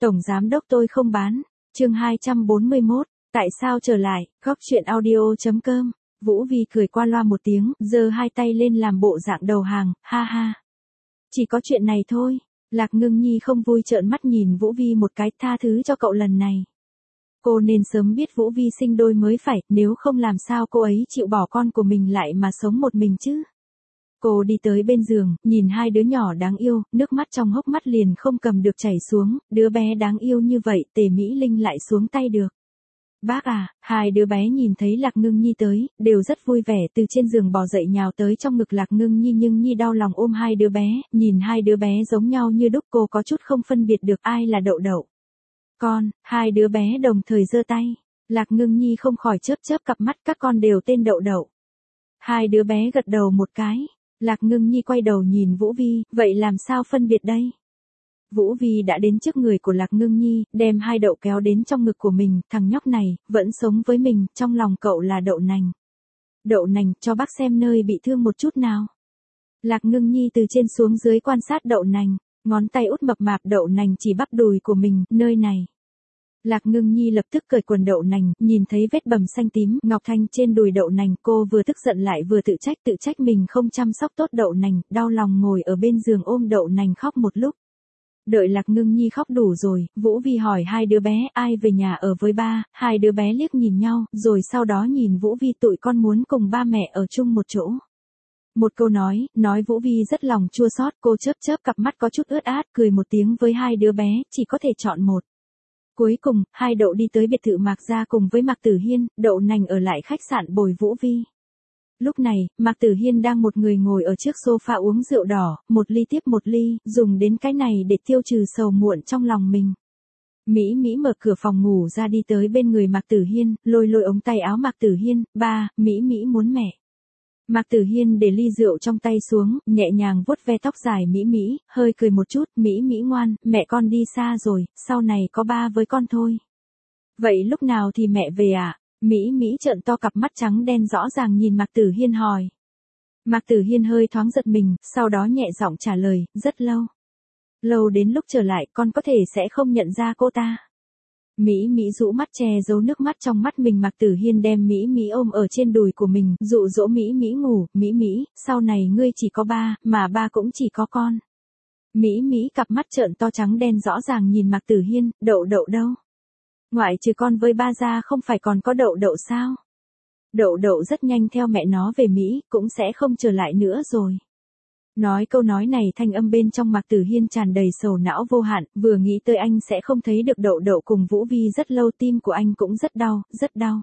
Tổng giám đốc tôi không bán. Chương 241, tại sao trở lại? Góc truyện audio.com. Vũ Vi cười qua loa một tiếng, giơ hai tay lên làm bộ dạng đầu hàng, ha ha. Chỉ có chuyện này thôi. Lạc Ngưng Nhi không vui trợn mắt nhìn Vũ Vi một cái, tha thứ cho cậu lần này. Cô nên sớm biết Vũ Vi sinh đôi mới phải, nếu không làm sao cô ấy chịu bỏ con của mình lại mà sống một mình chứ. Cô đi tới bên giường, nhìn hai đứa nhỏ đáng yêu, nước mắt trong hốc mắt liền không cầm được chảy xuống, đứa bé đáng yêu như vậy, Tề Mỹ Linh lại xuống tay được. Bác à, hai đứa bé nhìn thấy Lạc Ngưng Nhi tới, đều rất vui vẻ từ trên giường bò dậy nhào tới trong ngực Lạc Ngưng Nhi, nhưng Nhi đau lòng ôm hai đứa bé, nhìn hai đứa bé giống nhau như đúc, cô có chút không phân biệt được ai là Đậu Đậu. Con, hai đứa bé đồng thời giơ tay. Lạc Ngưng Nhi không khỏi chớp chớp cặp mắt, các con đều tên Đậu Đậu. Hai đứa bé gật đầu một cái. Lạc Ngưng Nhi quay đầu nhìn Vũ Vi, vậy làm sao phân biệt đây? Vũ Vi đã đến trước người của Lạc Ngưng Nhi, đem hai đậu kéo đến trong ngực của mình, thằng nhóc này, vẫn sống với mình, trong lòng cậu là đậu nành. Đậu nành, cho bác xem nơi bị thương một chút nào. Lạc Ngưng Nhi từ trên xuống dưới quan sát đậu nành, ngón tay út mập mạp đậu nành chỉ bắp đùi của mình, nơi này. Lạc Ngưng Nhi lập tức cởi quần đậu nành, nhìn thấy vết bầm xanh tím, ngọc thanh trên đùi đậu nành, cô vừa tức giận lại vừa tự trách mình không chăm sóc tốt đậu nành, đau lòng ngồi ở bên giường ôm đậu nành khóc một lúc. Đợi Lạc Ngưng Nhi khóc đủ rồi, Vũ Vi hỏi hai đứa bé ai về nhà ở với ba, hai đứa bé liếc nhìn nhau, rồi sau đó nhìn Vũ Vi, tụi con muốn cùng ba mẹ ở chung một chỗ. Một câu nói Vũ Vi rất lòng chua xót, cô chớp chớp cặp mắt có chút ướt át, cười một tiếng với hai đứa bé, chỉ có thể chọn một. Cuối cùng, hai đậu đi tới biệt thự Mạc Gia cùng với Mạc Tử Hiên, đậu nành ở lại khách sạn bồi Vũ Vi. Lúc này, Mạc Tử Hiên đang một người ngồi ở trước sofa uống rượu đỏ, một ly tiếp một ly, dùng đến cái này để tiêu trừ sầu muộn trong lòng mình. Mỹ Mỹ mở cửa phòng ngủ ra đi tới bên người Mạc Tử Hiên, lôi ống tay áo Mạc Tử Hiên, ba, Mỹ Mỹ muốn mẹ. Mạc Tử Hiên để ly rượu trong tay xuống, nhẹ nhàng vuốt ve tóc dài Mỹ Mỹ, hơi cười một chút, Mỹ Mỹ ngoan, mẹ con đi xa rồi, sau này có ba với con thôi. Vậy lúc nào thì mẹ về à? Mỹ Mỹ trợn to cặp mắt trắng đen rõ ràng nhìn Mạc Tử Hiên hỏi. Mạc Tử Hiên hơi thoáng giật mình, sau đó nhẹ giọng trả lời, rất lâu. Lâu đến lúc trở lại con có thể sẽ không nhận ra cô ta. Mỹ Mỹ rũ mắt che giấu nước mắt trong mắt mình. Mạc Tử Hiên đem Mỹ Mỹ ôm ở trên đùi của mình, dụ dỗ Mỹ Mỹ ngủ, Mỹ Mỹ, sau này ngươi chỉ có ba, mà ba cũng chỉ có con. Mỹ Mỹ cặp mắt trợn to trắng đen rõ ràng nhìn Mạc Tử Hiên, Đậu Đậu đâu? Ngoại trừ con với ba ra không phải còn có Đậu Đậu sao? Đậu Đậu rất nhanh theo mẹ nó về Mỹ, cũng sẽ không trở lại nữa rồi. Nói câu nói này thanh âm bên trong Mạc Tử Hiên tràn đầy sầu não vô hạn, vừa nghĩ tới anh sẽ không thấy được Đậu Đậu cùng Vũ Vi rất lâu, tim của anh cũng rất đau, rất đau.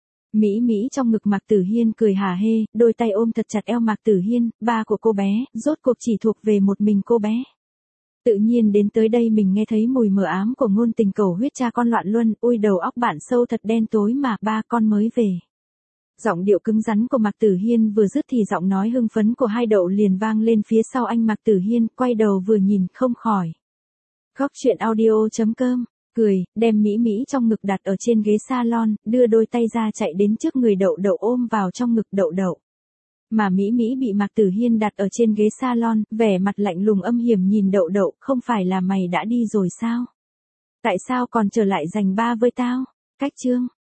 Mỹ Mỹ trong ngực Mạc Tử Hiên cười hả hê, đôi tay ôm thật chặt eo Mạc Tử Hiên, ba của cô bé, rốt cuộc chỉ thuộc về một mình cô bé. Tự nhiên đến tới đây mình nghe thấy mùi mờ ám của ngôn tình cầu huyết, cha con loạn luân, ui đầu óc bạn sâu thật đen tối mà, ba con mới về. Giọng điệu cứng rắn của Mạc Tử Hiên vừa dứt thì giọng nói hưng phấn của hai đậu liền vang lên phía sau anh. Mạc Tử Hiên quay đầu vừa nhìn không khỏi. Góc truyện audio.com, cười, đem Mỹ Mỹ trong ngực đặt ở trên ghế salon, đưa đôi tay ra chạy đến trước người Đậu Đậu ôm vào trong ngực Đậu Đậu. Mà Mỹ Mỹ bị Mạc Tử Hiên đặt ở trên ghế salon, vẻ mặt lạnh lùng âm hiểm nhìn Đậu Đậu, không phải là mày đã đi rồi sao? Tại sao còn trở lại giành ba với tao? Cách chương